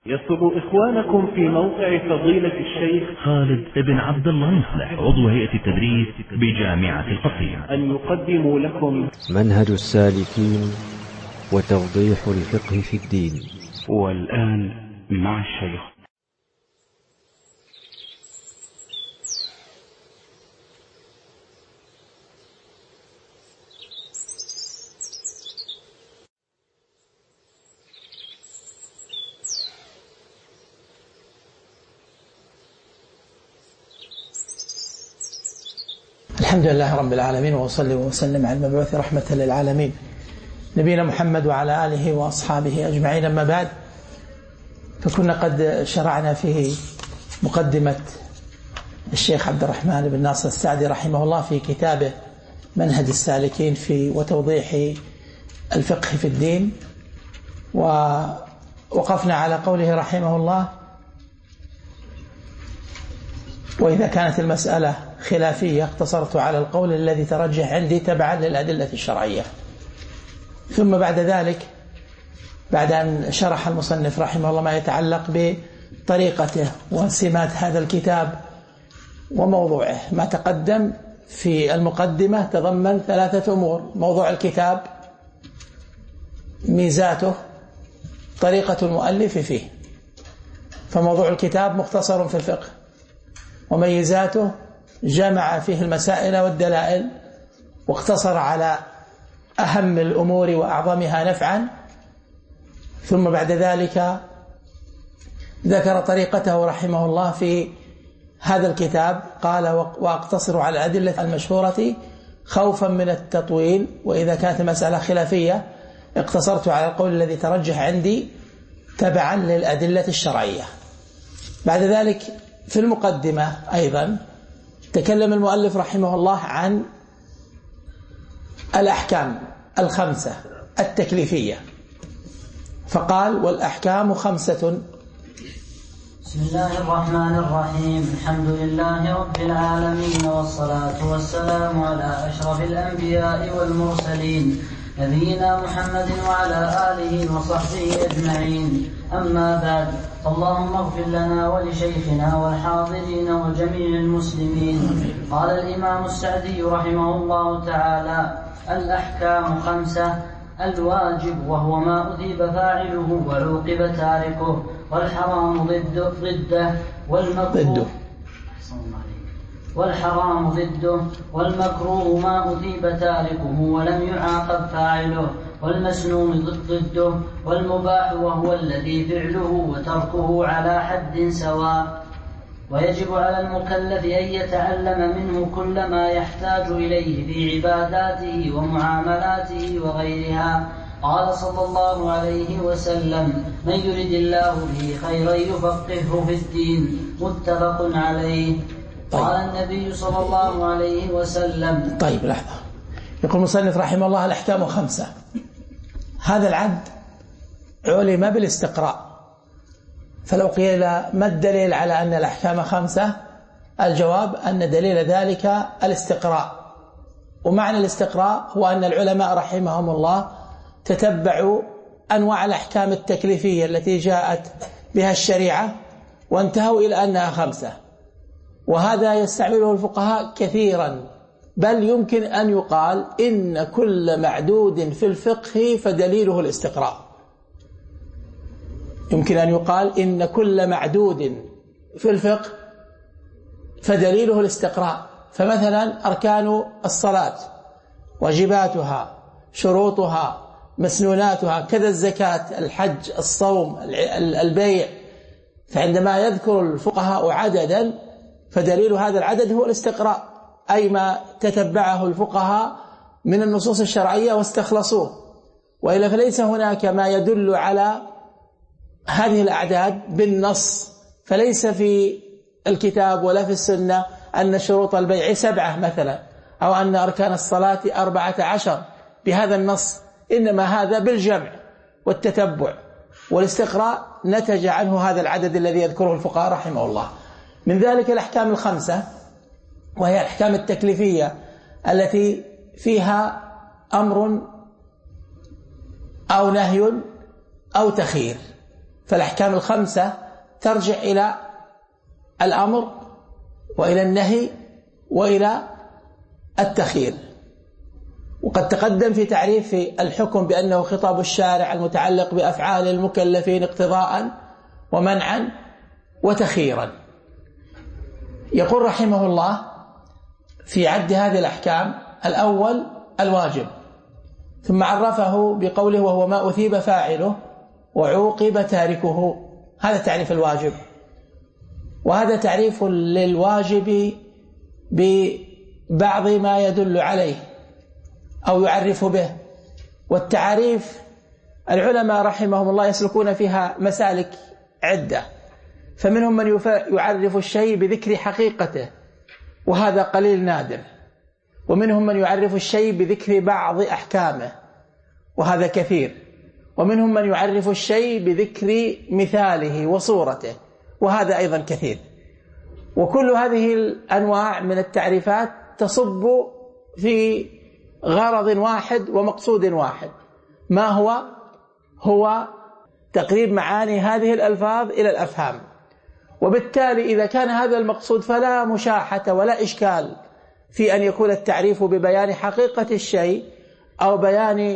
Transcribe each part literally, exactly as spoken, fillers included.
يسر إخوانكم في موقع فضيلة الشيخ خالد بن عبد الله المصلح عضو هيئة التدريس بجامعة القصيم أن يقدموا لكم منهج السالكين وتوضيح الفقه في الدين. والآن مع الشيخ. الحمد لله رب العالمين، وأصلي وسلم على المبعوث رحمة للعالمين نبينا محمد وعلى آله وأصحابه أجمعين. أما بعد، فكنا قد شرعنا في مقدمة الشيخ عبد الرحمن بن ناصر السعدي رحمه الله في كتابه منهج السالكين في وتوضيح الفقه في الدين، ووقفنا على قوله رحمه الله: وإذا كانت المسألة خلافية اقتصرت على القول الذي ترجح عندي تبعا للأدلة الشرعية. ثم بعد ذلك، بعد أن شرح المصنف رحمه الله ما يتعلق بطريقته وسمات هذا الكتاب وموضوعه، ما تقدم في المقدمة تضمن ثلاثة أمور: موضوع الكتاب، ميزاته، طريقة المؤلف فيه. فموضوع الكتاب مختصر في الفقه، وميزاته جمع فيه المسائل والدلائل واقتصر على أهم الأمور وأعظمها نفعا. ثم بعد ذلك ذكر طريقته رحمه الله في هذا الكتاب، قال: وأقتصر على الأدلة المشهورة خوفا من التطويل، وإذا كانت المسألة خلافية اقتصرت على القول الذي ترجح عندي تبعا للأدلة الشرعية. بعد ذلك في المقدمة أيضا تكلم المؤلف رحمه الله عن الأحكام الخمسة التكليفية، فقال: والأحكام خمسة. بسم الله الرحمن الرحيم. الحمد لله رب العالمين، والصلاة والسلام على أشرف الأنبياء والمرسلين نبينا محمد وعلى آله وصحبه أجمعين. أما بعد، اللهم اغفر لنا ولشيخنا والحاضرين وجميع المسلمين. قال الإمام السعدي رحمه الله تعالى: الأحكام خمسة: الواجب وهو ما أثيب فاعله وعوقب تاركه، والحرام ضده ضده والمكروه والحرام ضده والمكروه ما أثيب تاركه ولم يعاقب فاعله، والمسنون ضده، والمباح وهو الذي فعله وتركه على حد سواء. ويجب على المكلف أن يتعلم منه كل ما يحتاج إليه في عباداته ومعاملاته وغيرها. قال صلى الله عليه وسلم: من يرد الله به خيرا يفقهه في الدين. متفق عليه. قال النبي صلى الله عليه وسلم. طيب لحظة، يقول المصنف رحمه الله: الأحكام خمسة. هذا العد علم بالاستقراء، فلو قيل ما الدليل على أن الأحكام خمسة؟ الجواب أن دليل ذلك الاستقراء. ومعنى الاستقراء هو أن العلماء رحمهم الله تتبعوا أنواع الأحكام التكليفية التي جاءت بها الشريعة وانتهوا إلى أنها خمسة، وهذا يستعمله الفقهاء كثيرا، بل يمكن أن يقال إن كل معدود في الفقه فدليله الاستقراء. يمكن أن يقال إن كل معدود في الفقه فدليله الاستقراء. فمثلا أركان الصلاة، واجباتها، شروطها، مسنوناتها، كذا الزكاة، الحج، الصوم، البيع، فعندما يذكر الفقهاء عددا فدليل هذا العدد هو الاستقراء، أي ما تتبعه الفقهاء من النصوص الشرعية واستخلصوه، وإلا فليس هناك ما يدل على هذه الأعداد بالنص. فليس في الكتاب ولا في السنة أن شروط البيع سبعة مثلا، أو أن أركان الصلاة أربعة عشر بهذا النص، إنما هذا بالجمع والتتبع والاستقراء نتج عنه هذا العدد الذي يذكره الفقهاء رحمه الله. من ذلك الأحكام الخمسة، وهي الأحكام التكليفية التي فيها أمر أو نهي أو تخيير. فالأحكام الخمسة ترجع إلى الأمر وإلى النهي وإلى التخيير. وقد تقدم في تعريف الحكم بأنه خطاب الشارع المتعلق بأفعال المكلفين اقتضاء ومنعا وتخييرا. يقول رحمه الله في عد هذه الأحكام: الأول الواجب، ثم عرفه بقوله: وهو ما أثيب فاعله وعوقب تاركه. هذا تعريف الواجب، وهذا تعريف للواجب ببعض ما يدل عليه أو يعرف به. والتعريف العلماء رحمهم الله يسلكون فيها مسالك عدة، فمنهم من يعرف الشيء بذكر حقيقته وهذا قليل نادر، ومنهم من يعرف الشيء بذكر بعض أحكامه وهذا كثير، ومنهم من يعرف الشيء بذكر مثاله وصورته وهذا أيضا كثير. وكل هذه الأنواع من التعريفات تصب في غرض واحد ومقصود واحد، ما هو هو تقريب معاني هذه الألفاظ إلى الأفهام. وبالتالي إذا كان هذا المقصود فلا مشاحة ولا إشكال في أن يكون التعريف ببيان حقيقة الشيء أو بيان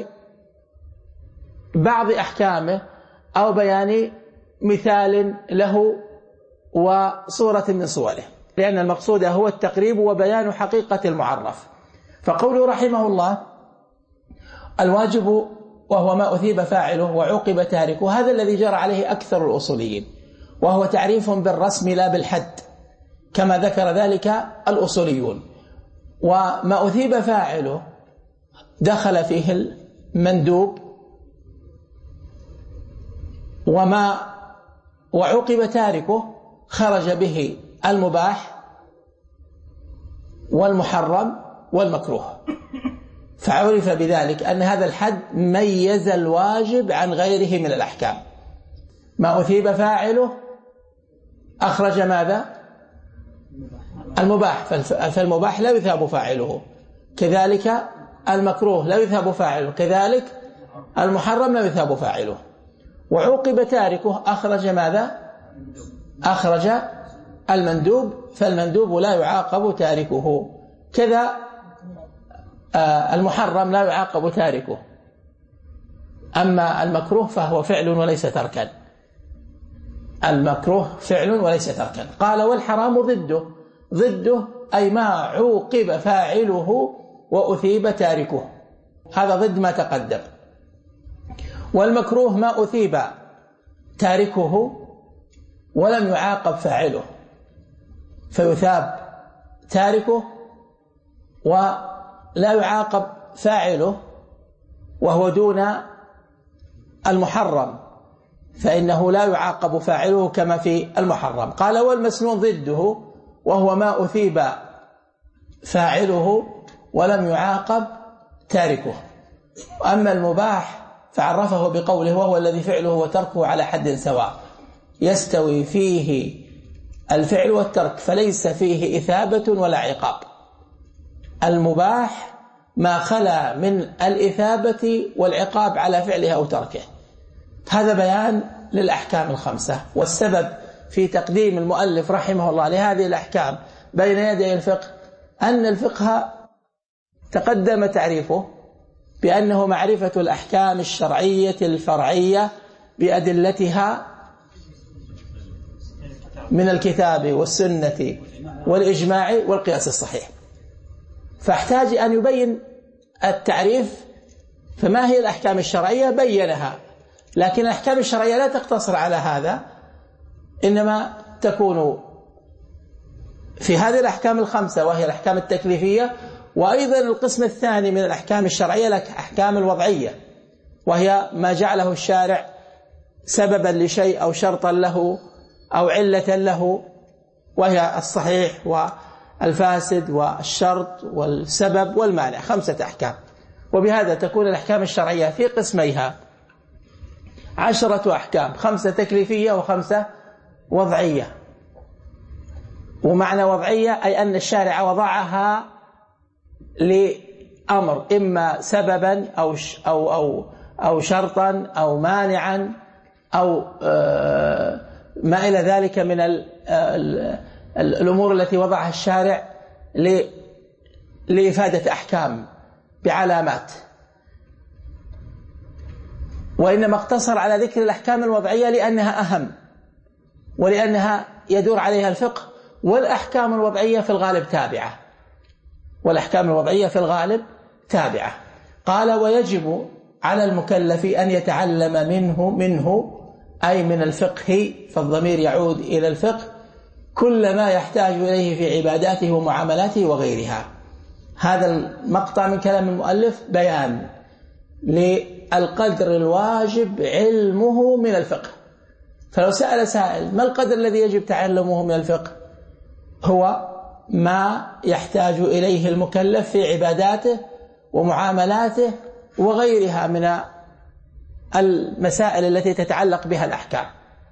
بعض أحكامه أو بيان مثال له وصورة من صوره، لأن المقصود هو التقريب وبيان حقيقة المعرف. فقوله رحمه الله: الواجب وهو ما أثيب فاعله وعوقب تاركه، هذا الذي جرى عليه أكثر الأصوليين، وهو تعريف بالرسم لا بالحد كما ذكر ذلك الأصوليون. وما أثيب فاعله دخل فيه المندوب، وما وعوقب تاركه خرج به المباح والمحرم والمكروه. فعرف بذلك أن هذا الحد ميز الواجب عن غيره من الأحكام. ما أثيب فاعله أخرج ماذا؟ المباح، فالمباح لا يثاب فاعله، كذلك المكروه لا يثاب فاعله، كذلك المحرم لا يثاب فاعله. وعوقب تاركه أخرج ماذا؟ أخرج المندوب، فالمندوب لا يعاقب تاركه، كذا المحرم لا يعاقب تاركه. أما المكروه فهو فعل وليس تركا، المكروه فعل وليس تركا. قال: والحرام ضده، ضده أي ما عوقب فاعله وأثيب تاركه، هذا ضد ما تقدم. والمكروه ما أثيب تاركه ولم يعاقب فاعله، فيثاب تاركه ولا يعاقب فاعله، وهو دون المحرم فإنه لا يعاقب فاعله كما في المحرم. قال: والمسنون ضده، وهو ما أثيب فاعله ولم يعاقب تاركه. وأما المباح فعرفه بقوله: وهو الذي فعله وتركه على حد سواء، يستوي فيه الفعل والترك فليس فيه إثابة ولا عقاب. المباح ما خلا من الإثابة والعقاب على فعله أو تركه. هذا بيان للأحكام الخمسة. والسبب في تقديم المؤلف رحمه الله لهذه الأحكام بين يدي الفقه أن الفقه تقدم تعريفه بأنه معرفة الأحكام الشرعية الفرعية بأدلتها من الكتاب والسنة والإجماع والقياس الصحيح. فاحتاج أن يبين التعريف، فما هي الأحكام الشرعية بينها، لكن الأحكام الشرعية لا تقتصر على هذا، إنما تكون في هذه الأحكام الخمسة وهي الأحكام التكليفية، وأيضا القسم الثاني من الأحكام الشرعية الأحكام الوضعية، وهي ما جعله الشارع سببا لشيء أو شرطا له أو علة له، وهي الصحيح والفاسد والشرط والسبب والمانع، خمسة أحكام. وبهذا تكون الأحكام الشرعية في قسميها عشرة أحكام، خمسة تكليفية وخمسة وضعية. ومعنى وضعية أي أن الشارع وضعها لأمر، إما سببا أو أو أو أو شرطا أو مانعا أو ما إلى ذلك من الأمور التي وضعها الشارع لإفادة أحكام بعلامات، وإنما اقتصر على ذكر الأحكام الوضعية لأنها أهم ولأنها يدور عليها الفقه، والأحكام الوضعية في الغالب تابعة والأحكام الوضعية في الغالب تابعة. قال: ويجب على المكلف أن يتعلم منه منه أي من الفقه، فالضمير يعود إلى الفقه، كل ما يحتاج إليه في عباداته ومعاملاته وغيرها. هذا المقطع من كلام المؤلف بيان للقدر الواجب علمه من الفقه. فلو سأل سائل: ما القدر الذي يجب تعلمه من الفقه؟ هو ما يحتاج إليه المكلف في عباداته ومعاملاته وغيرها من المسائل التي تتعلق بها الأحكام.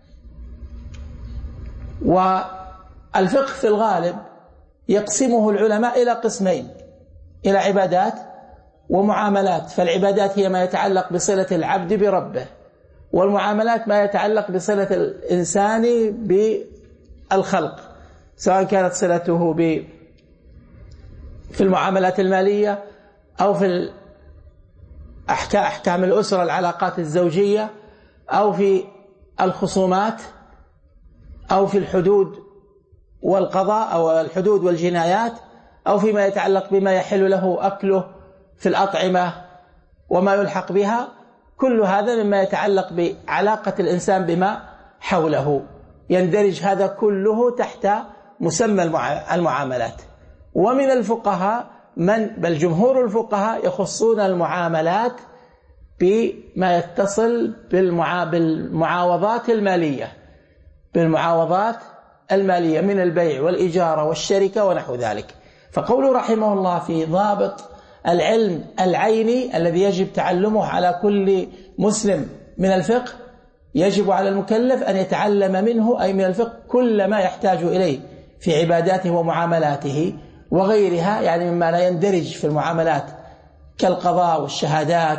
والفقه في الغالب يقسمه العلماء إلى قسمين: إلى عبادات ومعاملات. فالعبادات هي ما يتعلق بصلة العبد بربه، والمعاملات ما يتعلق بصلة الإنسان بالخلق، سواء كانت صلته ب في المعاملات المالية أو في أحكام الأسرة، العلاقات الزوجية، أو في الخصومات، أو في الحدود والقضاء أو الحدود والجنايات، أو فيما يتعلق بما يحل له أكله في الأطعمة وما يلحق بها. كل هذا مما يتعلق بعلاقة الإنسان بما حوله، يندرج هذا كله تحت مسمى المعاملات. ومن الفقهاء من بل جمهور الفقهاء يخصون المعاملات بما يتصل بالمعاوضات المالية بالمعاوضات المالية من البيع والإجارة والشركة ونحو ذلك. فقوله رحمه الله في ضابط العلم العيني الذي يجب تعلمه على كل مسلم من الفقه: يجب على المكلف أن يتعلم منه أي من الفقه كل ما يحتاج إليه في عباداته ومعاملاته وغيرها، يعني مما لا يندرج في المعاملات كالقضاء والشهادات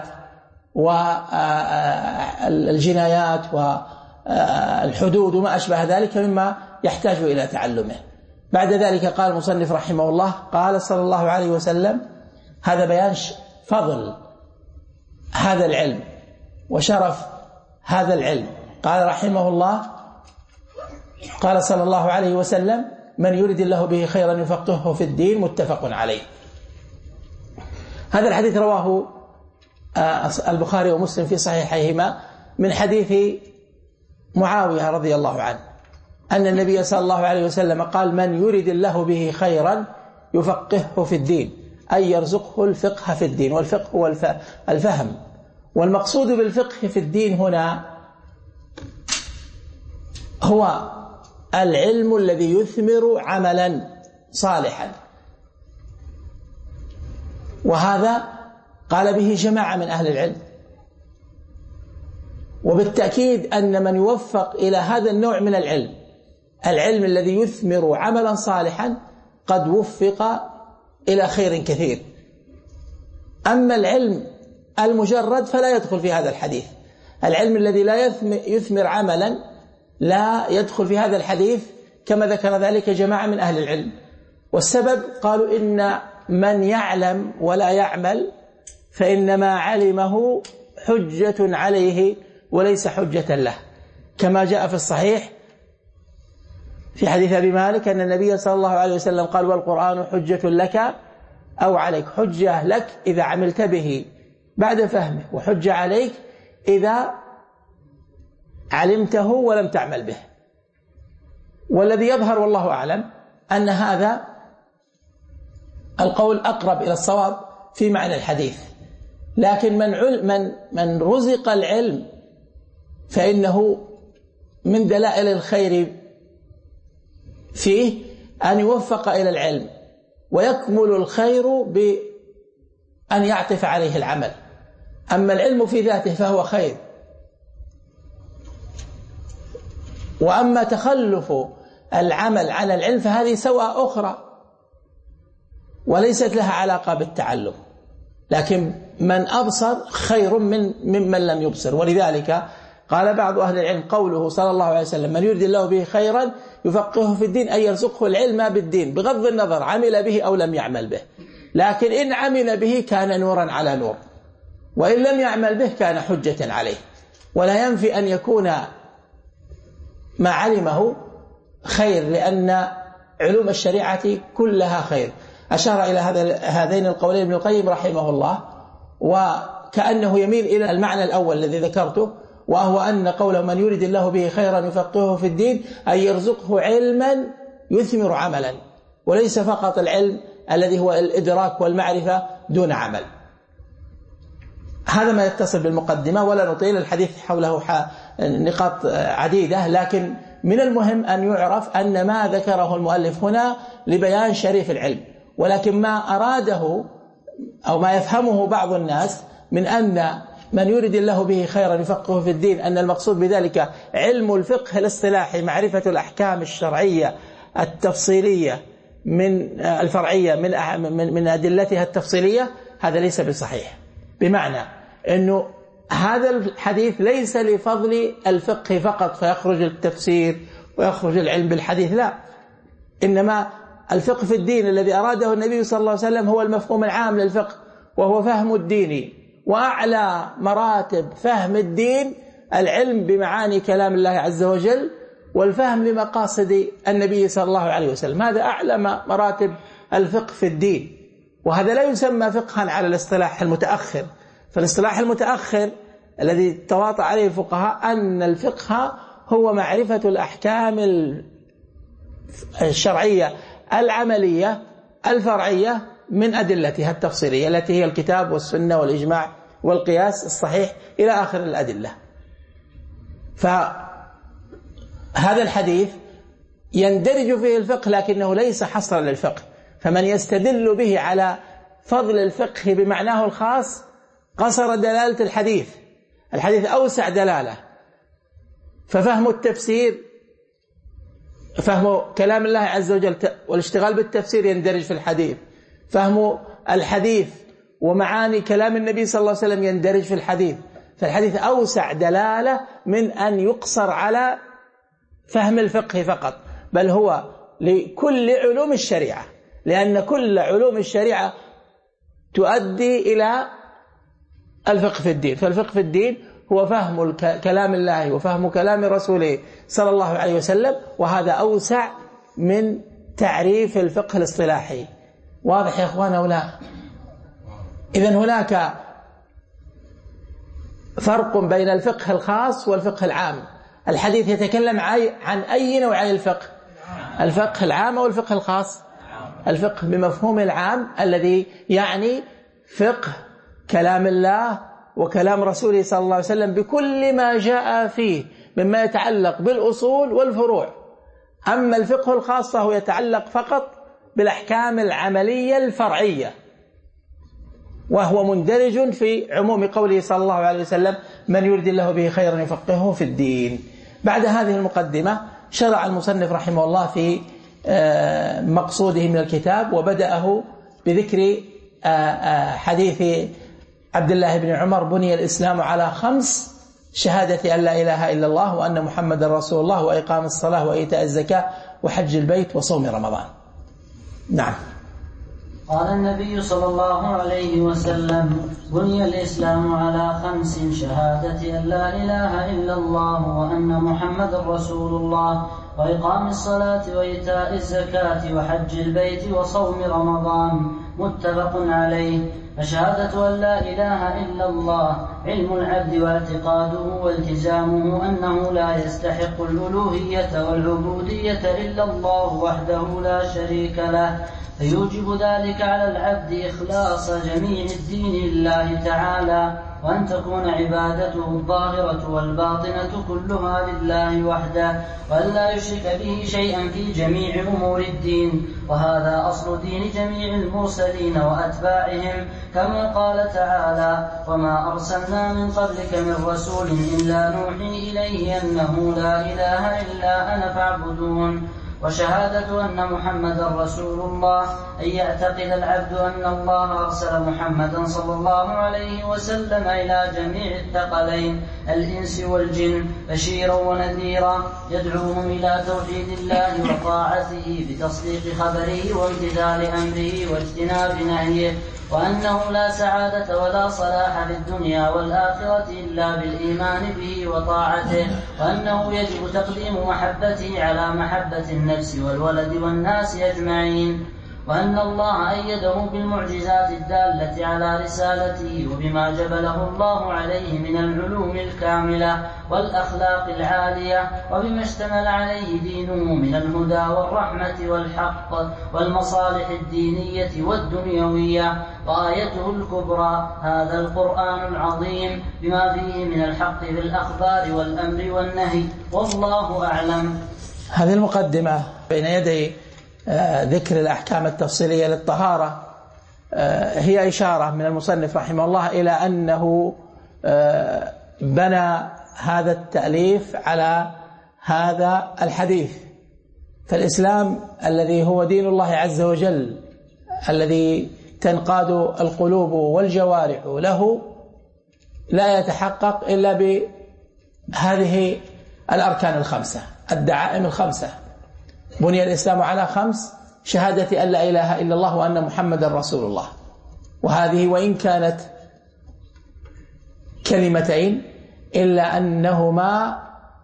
والجنايات والحدود وما أشبه ذلك مما يحتاج إلى تعلمه. بعد ذلك قال المصنف رحمه الله: قال صلى الله عليه وسلم. هذا بيان فضل هذا العلم وشرف هذا العلم. قال رحمه الله: قال صلى الله عليه وسلم: من يريد الله به خيرا يفقهه في الدين، متفق عليه. هذا الحديث رواه البخاري ومسلم في صحيحيهما من حديث معاوية رضي الله عنه أن النبي صلى الله عليه وسلم قال: من يريد الله به خيرا يفقهه في الدين، أي يرزقه الفقه في الدين. والفقه هو الفهم، والمقصود بالفقه في الدين هنا هو العلم الذي يثمر عملا صالحا، وهذا قال به جماعة من أهل العلم. وبالتأكيد أن من يوفق إلى هذا النوع من العلم، العلم الذي يثمر عملا صالحا، قد وفق إلى خير كثير. أما العلم المجرد فلا يدخل في هذا الحديث. العلم الذي لا يثمر عملا لا يدخل في هذا الحديث، كما ذكر ذلك جماعة من أهل العلم. والسبب قالوا: إن من يعلم ولا يعمل فإنما علمه حجة عليه وليس حجة له، كما جاء في الصحيح في حديث أبي مالك أن النبي صلى الله عليه وسلم قال: والقرآن حجة لك أو عليك. حجة لك إذا عملت به بعد فهمه، وحجة عليك إذا علمته ولم تعمل به. والذي يظهر والله أعلم أن هذا القول أقرب إلى الصواب في معنى الحديث. لكن من من من رزق العلم فإنه من دلائل الخير فيه أن يوفق إلى العلم، ويكمل الخير بأن يعطف عليه العمل. أما العلم في ذاته فهو خير، وأما تخلف العمل عن العلم فهذه سوء أخرى وليست لها علاقة بالتعلم. لكن من أبصر خير من ممن لم يبصر. ولذلك قال بعض أهل العلم قوله صلى الله عليه وسلم من يريد الله به خيرا يفقهه في الدين، أي يرزقه العلم بالدين بغض النظر عمل به أو لم يعمل به، لكن إن عمل به كان نورا على نور، وإن لم يعمل به كان حجة عليه. ولا ينفي أن يكون ما علمه خير، لأن علوم الشريعة كلها خير. أشار إلى هذا هذين القولين ابن القيم رحمه الله، وكأنه يميل إلى المعنى الأول الذي ذكرته، وهو أن قوله من يريد الله به خيرا يفقهه في الدين أي يرزقه علما يثمر عملا، وليس فقط العلم الذي هو الإدراك والمعرفة دون عمل. هذا ما يتصل بالمقدمة، ولا نطيل الحديث حوله نقاط عديدة، لكن من المهم أن يعرف أن ما ذكره المؤلف هنا لبيان شريف العلم، ولكن ما أراده أو ما يفهمه بعض الناس من أن من يريد الله به خيرا يفقهه في الدين أن المقصود بذلك علم الفقه الاصطلاحي، معرفة الأحكام الشرعية التفصيلية من الفرعية من من أدلتها التفصيلية. هذا ليس بصحيح، بمعنى أنه هذا الحديث ليس لفضل الفقه فقط فيخرج التفسير ويخرج العلم بالحديث، لا، إنما الفقه في الدين الذي أراده النبي صلى الله عليه وسلم هو المفهوم العام للفقه، وهو فهم الدين، وأعلى مراتب فهم الدين العلم بمعاني كلام الله عز وجل والفهم لمقاصد النبي صلى الله عليه وسلم. هذا أعلى مراتب الفقه في الدين، وهذا لا يسمى فقها على الاصطلاح المتأخر. فالاصطلاح المتأخر الذي تواطأ عليه الفقهاء أن الفقه هو معرفة الأحكام الشرعية العملية الفرعية من أدلتها التفصيلية التي هي الكتاب والسنة والإجماع والقياس الصحيح إلى آخر الأدلة. فهذا الحديث يندرج فيه الفقه لكنه ليس حصرا للفقه، فمن يستدل به على فضل الفقه بمعناه الخاص قصر دلالة الحديث. الحديث أوسع دلالة، ففهم التفسير فهم كلام الله عز وجل والاشتغال بالتفسير يندرج في الحديث، فهم الحديث ومعاني كلام النبي صلى الله عليه وسلم يندرج في الحديث. فالحديث أوسع دلالة من أن يقصر على فهم الفقه فقط، بل هو لكل علوم الشريعة، لأن كل علوم الشريعة تؤدي إلى الفقه في الدين. فالفقه في الدين هو فهم كلام الله وفهم كلام رسوله صلى الله عليه وسلم، وهذا أوسع من تعريف الفقه الاصطلاحي. واضح يا أخوان أو لا؟ إذن هناك فرق بين الفقه الخاص والفقه العام. الحديث يتكلم عن أي نوعي الفقه؟ الفقه العام أو الفقه الخاص؟ الفقه بمفهوم العام الذي يعني فقه كلام الله وكلام رسوله صلى الله عليه وسلم بكل ما جاء فيه مما يتعلق بالأصول والفروع. أما الفقه الخاص فهو يتعلق فقط بالأحكام العملية الفرعية، وهو مندرج في عموم قوله صلى الله عليه وسلم من يريد الله به خيرا يفقهه في الدين. بعد هذه المقدمة شرع المصنف رحمه الله في مقصوده من الكتاب، وبدأه بذكر حديث عبد الله بن عمر بني الإسلام على خمس: شهادة أن لا إله إلا الله وأن محمد رسول الله وإقام الصلاة وإيتاء الزكاة وحج البيت وصوم رمضان. نعم. قال النبي صلى الله عليه وسلم بني الإسلام على خمس: شهادة أن لا إله إلا الله وأن محمد رسول الله وإقام الصلاة وإيتاء الزكاة وحج البيت وصوم رمضان. متفق عليه. فشهادة أن لا إله إلا الله علم العبد واعتقاده والتزامه أنه لا يستحق الألوهية والعبودية إلا الله وحده لا شريك له، فيوجب ذلك على العبد إخلاص جميع الدين لله تعالى، وأن تكون عبادته الظاهرة والباطنة كلها لله وحده، وأن لا يشرك به شيئا في جميع أمور الدين. وهذا أصل دين جميع المرسلين وأتباعهم، كما قال تعالى: وما أرسلنا من قبلك من رسول إلا نوحي إليه أنه لا إله إلا أنا فاعبدون. وشهادة أن محمدا رسول الله أن يعتقد العبد أن الله أرسل محمدا صلى الله عليه وسلم إلى جميع الثقلين الإنس والجن بشيرا ونذيرا يدعوهم إلى توحيد الله وطاعته بتصديق خبره وامتثال أمره واجتناب نهيه، وأنه لا سعادة ولا صلاح في الدنيا والآخرة إلا بالإيمان به وطاعته، وأنه يجب تقديم محبته على محبة النفس والولد والناس أجمعين، وأن الله أيده بالمعجزات الدالة على رسالته وبما جبله الله عليه من العلوم الكاملة والأخلاق العالية، وبما اشتمل عليه دينه من الهدى والرحمة والحق والمصالح الدينية والدنيوية. وآيته الكبرى هذا القرآن العظيم بما فيه من الحق في الأخبار والأمر والنهي، والله أعلم. هذه المقدمة بين يدي ذكر الأحكام التفصيلية للطهارة هي إشارة من المصنف رحمه الله إلى أنه بنى هذا التأليف على هذا الحديث. فالإسلام الذي هو دين الله عز وجل الذي تنقاد القلوب والجوارح له لا يتحقق إلا بهذه الأركان الخمسة، الدعائم الخمسة. بني الإسلام على خمس: شهادة أن لا إله إلا الله وأن محمدا رسول الله، وهذه وإن كانت كلمتين إلا أنهما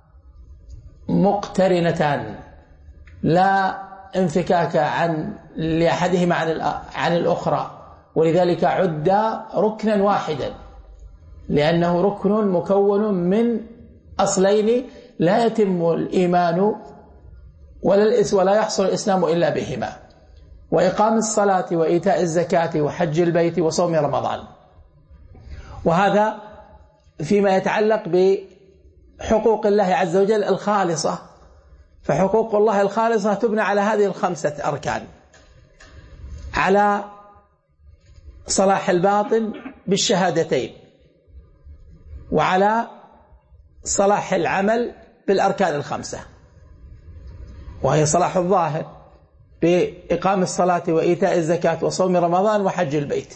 مقترنتان لا انفكاك عن لأحدهما عن الأخرى، ولذلك عد ركنا واحدا، لأنه ركن مكون من أصلين لا يتم الإيمان ولا يحصل الإسلام إلا بهما: وإقام الصلاة وإيتاء الزكاة وحج البيت وصوم رمضان. وهذا فيما يتعلق بحقوق الله عز وجل الخالصة، فحقوق الله الخالصة تبنى على هذه الخمسة أركان: على صلاح الباطن بالشهادتين، وعلى صلاح العمل بالأركان الخمسة، وهي صلاح الظاهر بإقام الصلاة وإيتاء الزكاة وصوم رمضان وحج البيت.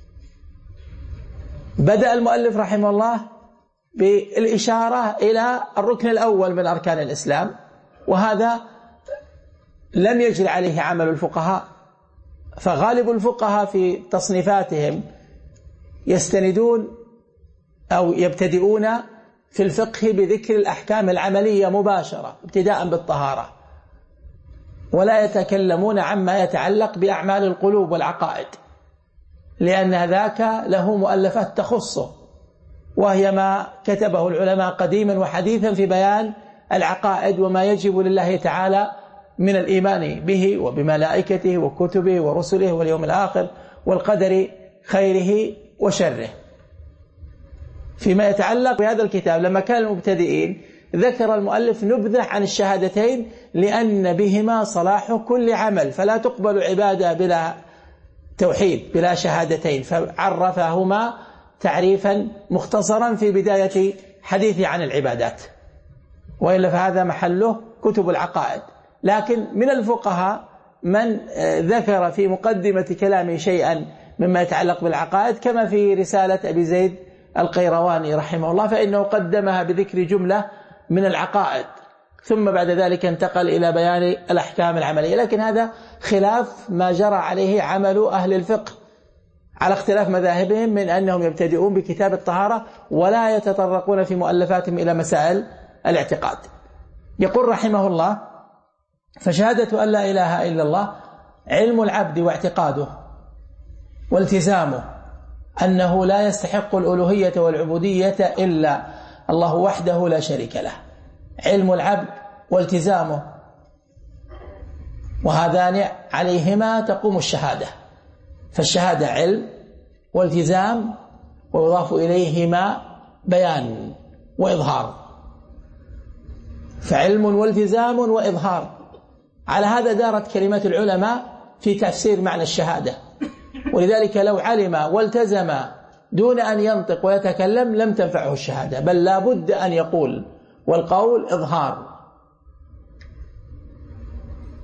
بدأ المؤلف رحمه الله بالإشارة إلى الركن الأول من أركان الإسلام، وهذا لم يجري عليه عمل الفقهاء، فغالب الفقهاء في تصنيفاتهم يستندون أو يبتدئون في الفقه بذكر الأحكام العملية مباشرة ابتداء بالطهارة، ولا يتكلمون عما يتعلق بأعمال القلوب والعقائد، لأن ذاك له مؤلفات تخصه، وهي ما كتبه العلماء قديما وحديثا في بيان العقائد وما يجب لله تعالى من الإيمان به وبملائكته وكتبه ورسله واليوم الآخر والقدر خيره وشره. فيما يتعلق بهذا الكتاب لما كان المبتدئين ذكر المؤلف نبذة عن الشهادتين لأن بهما صلاح كل عمل، فلا تقبل عبادة بلا توحيد بلا شهادتين، فعرفهما تعريفا مختصرا في بداية حديثه عن العبادات، وإلا فهذا محله كتب العقائد. لكن من الفقهاء من ذكر في مقدمة كلامه شيئا مما يتعلق بالعقائد، كما في رسالة أبي زيد القيرواني رحمه الله، فإنه قدمها بذكر جملة من العقائد، ثم بعد ذلك انتقل إلى بيان الأحكام العملية. لكن هذا خلاف ما جرى عليه عمل أهل الفقه على اختلاف مذاهبهم من أنهم يبتدئون بكتاب الطهارة ولا يتطرقون في مؤلفاتهم إلى مسائل الاعتقاد. يقول رحمه الله: فشهادة أن لا إله إلا الله علم العبد واعتقاده والتزامه أنه لا يستحق الألوهية والعبودية إلا الله وحده لا شريك له. علم العبد والتزامه، وهذان عليهما تقوم الشهادة، فالشهادة علم والتزام، ويضاف إليهما بيان وإظهار، فعلم والتزام وإظهار. على هذا دارت كلمات العلماء في تفسير معنى الشهادة، ولذلك لو علم والتزم دون أن ينطق ويتكلم لم تنفعه الشهادة، بل لا بد أن يقول، والقول إظهار.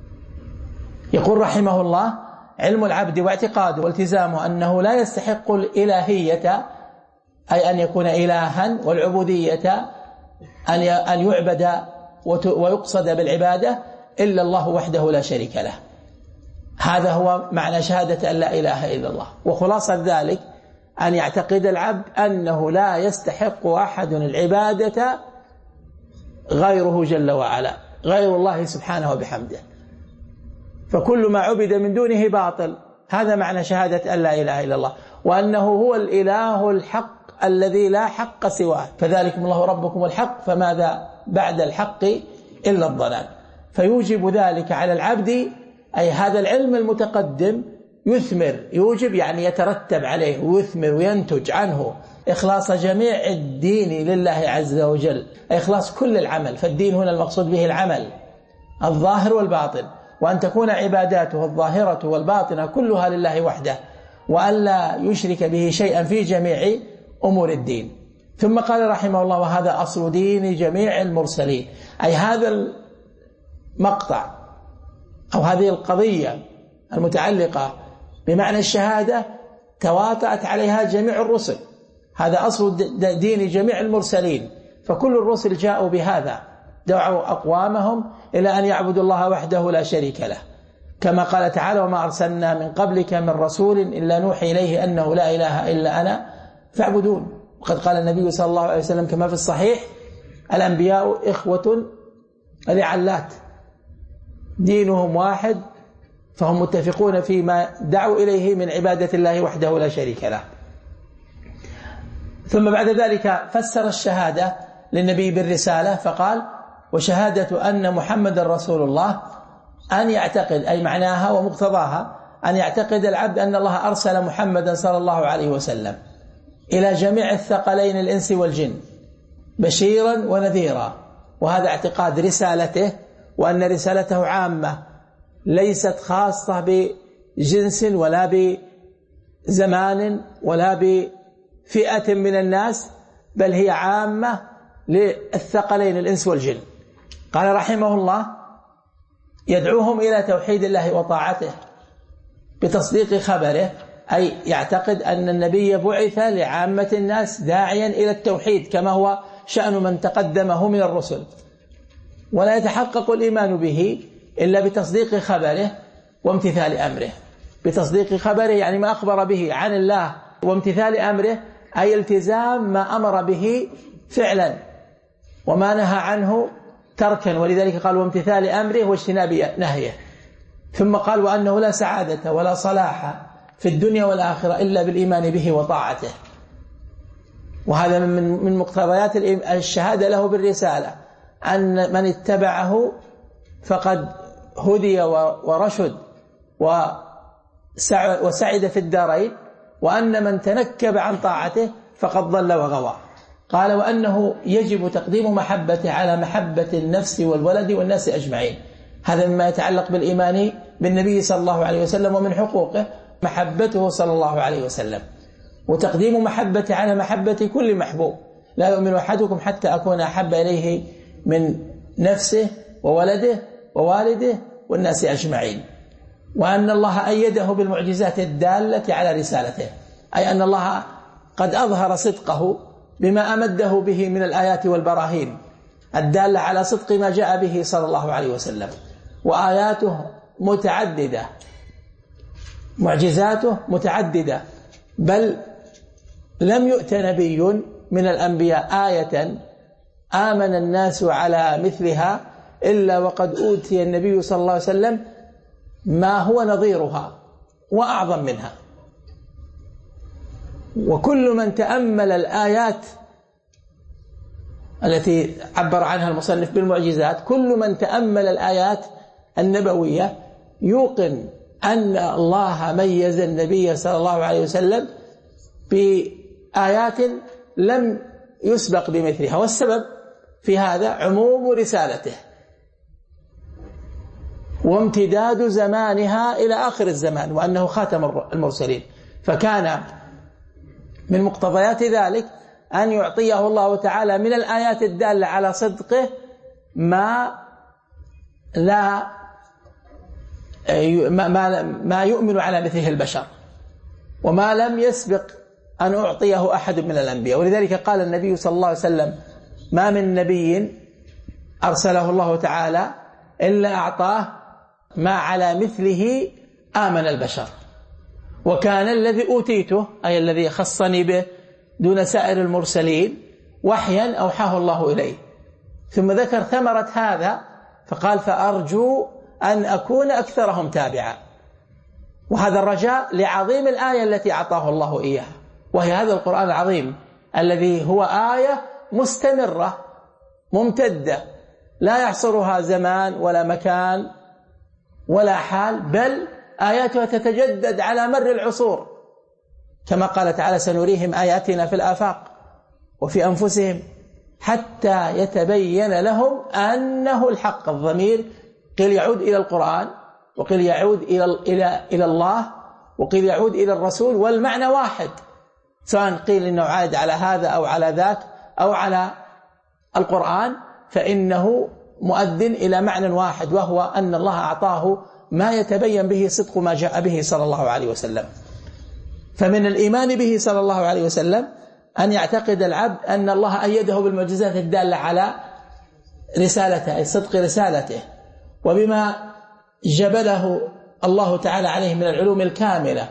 يقول رحمه الله: علم العبد واعتقاده والتزامه أنه لا يستحق الإلهية، أي أن يكون إلها، والعبودية أن يعبد ويقصد بالعبادة إلا الله وحده لا شريك له. هذا هو معنى شهادة أن لا إله إلا الله. وخلاصة ذلك أن يعتقد العبد أنه لا يستحق أحد العبادة غيره جل وعلا، غير الله سبحانه وبحمده، فكل ما عبد من دونه باطل. هذا معنى شهادة أن لا إله إلا الله، وأنه هو الإله الحق الذي لا حق سواه، فذلكم الله ربكم الحق فماذا بعد الحق إلا الضلال. فيوجب ذلك على العبد، أي هذا العلم المتقدم يثمر، يوجب يعني يترتب عليه ويثمر وينتج عنه إخلاص جميع الدين لله عز وجل، أي إخلاص كل العمل. فالدين هنا المقصود به العمل الظاهر والباطن، وأن تكون عباداته الظاهرة والباطنة كلها لله وحده، وأن لا يشرك به شيئا في جميع أمور الدين. ثم قال رحمه الله: وهذا أصل دين جميع المرسلين، أي هذا المقطع أو هذه القضية المتعلقة بمعنى الشهادة تواطأت عليها جميع الرسل. هذا أصل دين جميع المرسلين، فكل الرسل جاءوا بهذا، دعوا أقوامهم إلى أن يعبدوا الله وحده لا شريك له، كما قال تعالى: وما أرسلنا من قبلك من رسول إلا نوحي إليه أنه لا إله إلا أنا فاعبدون. وقد قال النبي صلى الله عليه وسلم كما في الصحيح: الأنبياء إخوة لعلات، دينهم واحد، فهم متفقون فيما دعوا إليه من عبادة الله وحده لا شريك له. ثم بعد ذلك فسر الشهادة للنبي بالرسالة فقال: وشهادة أن محمد رسول الله أن يعتقد، أي معناها ومقتضاها أن يعتقد العبد أن الله أرسل محمدا صلى الله عليه وسلم إلى جميع الثقلين الإنس والجن بشيرا ونذيرا، وهذا اعتقاد رسالته، وأن رسالته عامة ليست خاصة بجنس ولا بزمان ولا بفئة من الناس، بل هي عامة للثقلين الإنس والجن. قال رحمه الله: يدعوهم إلى توحيد الله وطاعته بتصديق خبره، أي يعتقد أن النبي بعث لعامة الناس داعيا إلى التوحيد كما هو شأن من تقدمه من الرسل، ولا يتحقق الإيمان به إلا بتصديق خبره وامتثال أمره. بتصديق خبره يعني ما أخبر به عن الله، وامتثال أمره أي التزام ما أمر به فعلا وما نهى عنه تركا، ولذلك قال: وامتثال أمره واجتناب نهيه. ثم قال: وأنه لا سعادة ولا صلاح في الدنيا والآخرة إلا بالإيمان به وطاعته. وهذا من من مقتضيات الشهادة له بالرسالة، أن من اتبعه فقد هدي ورشد وسعد في الدارين، وأن من تنكب عن طاعته فقد ضل وغوى. قال: وأنه يجب تقديم محبته على محبة النفس والولد والناس أجمعين. هذا مما يتعلق بالإيمان بالنبي صلى الله عليه وسلم، ومن حقوقه محبته صلى الله عليه وسلم، وتقديم محبته على محبة كل محبوب. لا يؤمن أحدكم حتى أكون أحب إليه من نفسه وولده ووالده والناس أجمعين. وأن الله أيده بالمعجزات الدالة على رسالته، أي أن الله قد أظهر صدقه بما أمده به من الآيات والبراهين الدالة على صدق ما جاء به صلى الله عليه وسلم. وآياته متعددة، معجزاته متعددة، بل لم يؤت نبي من الأنبياء آية آمن الناس على مثلها إلا وقد أوتي النبي صلى الله عليه وسلم ما هو نظيرها وأعظم منها. وكل من تأمل الآيات التي عبر عنها المصنف بالمعجزات، كل من تأمل الآيات النبوية يوقن أن الله ميز النبي صلى الله عليه وسلم بآيات لم يسبق بمثلها، والسبب في هذا عموم رسالته وامتداد زمانها إلى آخر الزمان، وأنه خاتم المرسلين. فكان من مقتضيات ذلك أن يعطيه الله تعالى من الآيات الدالة على صدقه ما لا ما يؤمن على مثله البشر، وما لم يسبق أن أعطيه أحد من الأنبياء. ولذلك قال النبي صلى الله عليه وسلم: ما من نبي أرسله الله تعالى إلا أعطاه ما على مثله آمن البشر، وكان الذي أوتيته، أي الذي خصني به دون سائر المرسلين، وحيا أوحاه الله إليه. ثم ذكر ثمرة هذا فقال: فأرجو أن أكون أكثرهم تابعا. وهذا الرجاء لعظيم الآية التي أعطاه الله إياها، وهي هذا القرآن العظيم الذي هو آية مستمرة ممتدة لا يحصرها زمان ولا مكان ولا حال، بل آياتها تتجدد على مر العصور، كما قال تعالى: سنريهم آياتنا في الآفاق وفي أنفسهم حتى يتبين لهم أنه الحق. الضمير قيل يعود إلى القرآن، وقيل يعود إلى إلى إلى الله، وقيل يعود إلى الرسول، والمعنى واحد، سواء قيل إنه عاد على هذا أو على ذاك أو على القرآن، فإنه مؤذن إلى معنى واحد، وهو أن الله أعطاه ما يتبين به صدق ما جاء به صلى الله عليه وسلم. فمن الإيمان به صلى الله عليه وسلم أن يعتقد العبد أن الله أيده بالمعجزات الدالة على رسالته، أي صدق رسالته، وبما جبله الله تعالى عليه من العلوم الكاملة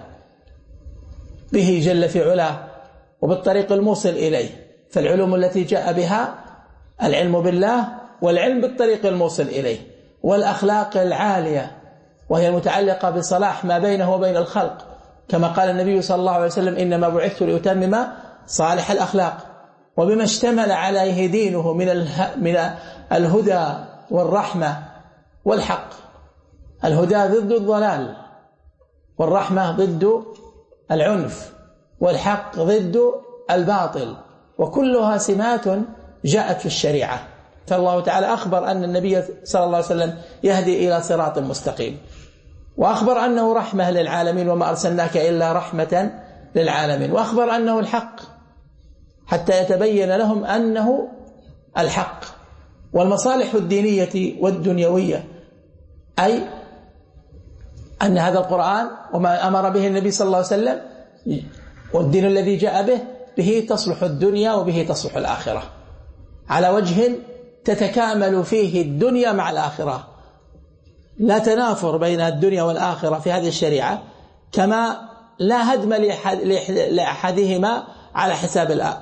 به جل في علاه، وبالطريق الموصل إليه. فالعلوم التي جاء بها العلم بالله، والعلم بالطريق الموصل إليه، والأخلاق العالية وهي المتعلقة بصلاح ما بينه وبين الخلق، كما قال النبي صلى الله عليه وسلم: إنما بعثت لأتمم صالح الأخلاق. وبما اشتمل عليه دينه من من الهدى والرحمة والحق. الهدى ضد الضلال، والرحمة ضد العنف، والحق ضد الباطل، وكلها سمات جاءت في الشريعة. فالله تعالى أخبر أن النبي صلى الله عليه وسلم يهدي إلى صراط مستقيم، وأخبر أنه رحمة للعالمين: وما أرسلناك إلا رحمة للعالمين. وأخبر أنه الحق حتى يتبين لهم أنه الحق. والمصالح الدينية والدنيوية، أي أن هذا القرآن وما أمر به النبي صلى الله عليه وسلم والدين الذي جاء به، به تصلح الدنيا وبه تصلح الآخرة، على وجه تتكامل فيه الدنيا مع الآخرة، لا تنافر بين الدنيا والآخرة في هذه الشريعة، كما لا هدم لأحدهما على حساب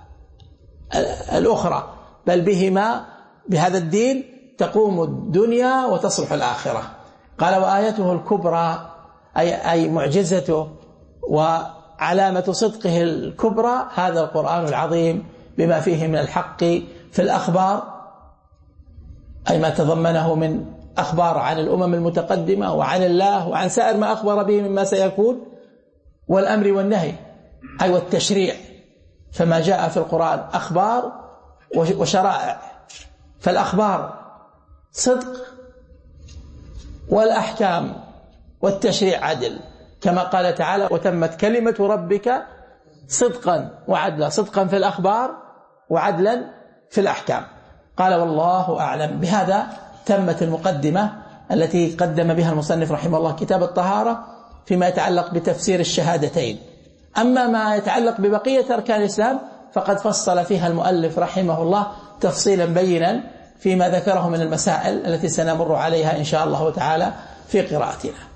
الأخرى، بل بهما بهذا الدين تقوم الدنيا وتصلح الآخرة. قال: وآيته الكبرى، أي, أي معجزته وعلامة صدقه الكبرى هذا القرآن العظيم، بما فيه من الحق في الأخبار، أي ما تضمنه من أخبار عن الأمم المتقدمة وعن الله وعن سائر ما أخبر به مما سيكون، والأمر والنهي، أي والتشريع. فما جاء في القرآن أخبار وشرائع، فالأخبار صدق، والأحكام والتشريع عدل، كما قال تعالى: وتمت كلمة ربك صدقا وعدلا، صدقا في الأخبار وعدلا في الأحكام. قال: والله أعلم. بهذا تمت المقدمة التي قدم بها المصنف رحمه الله كتاب الطهارة فيما يتعلق بتفسير الشهادتين. أما ما يتعلق ببقية أركان الإسلام فقد فصل فيها المؤلف رحمه الله تفصيلا بينا فيما ذكره من المسائل التي سنمر عليها إن شاء الله تعالى في قراءتنا.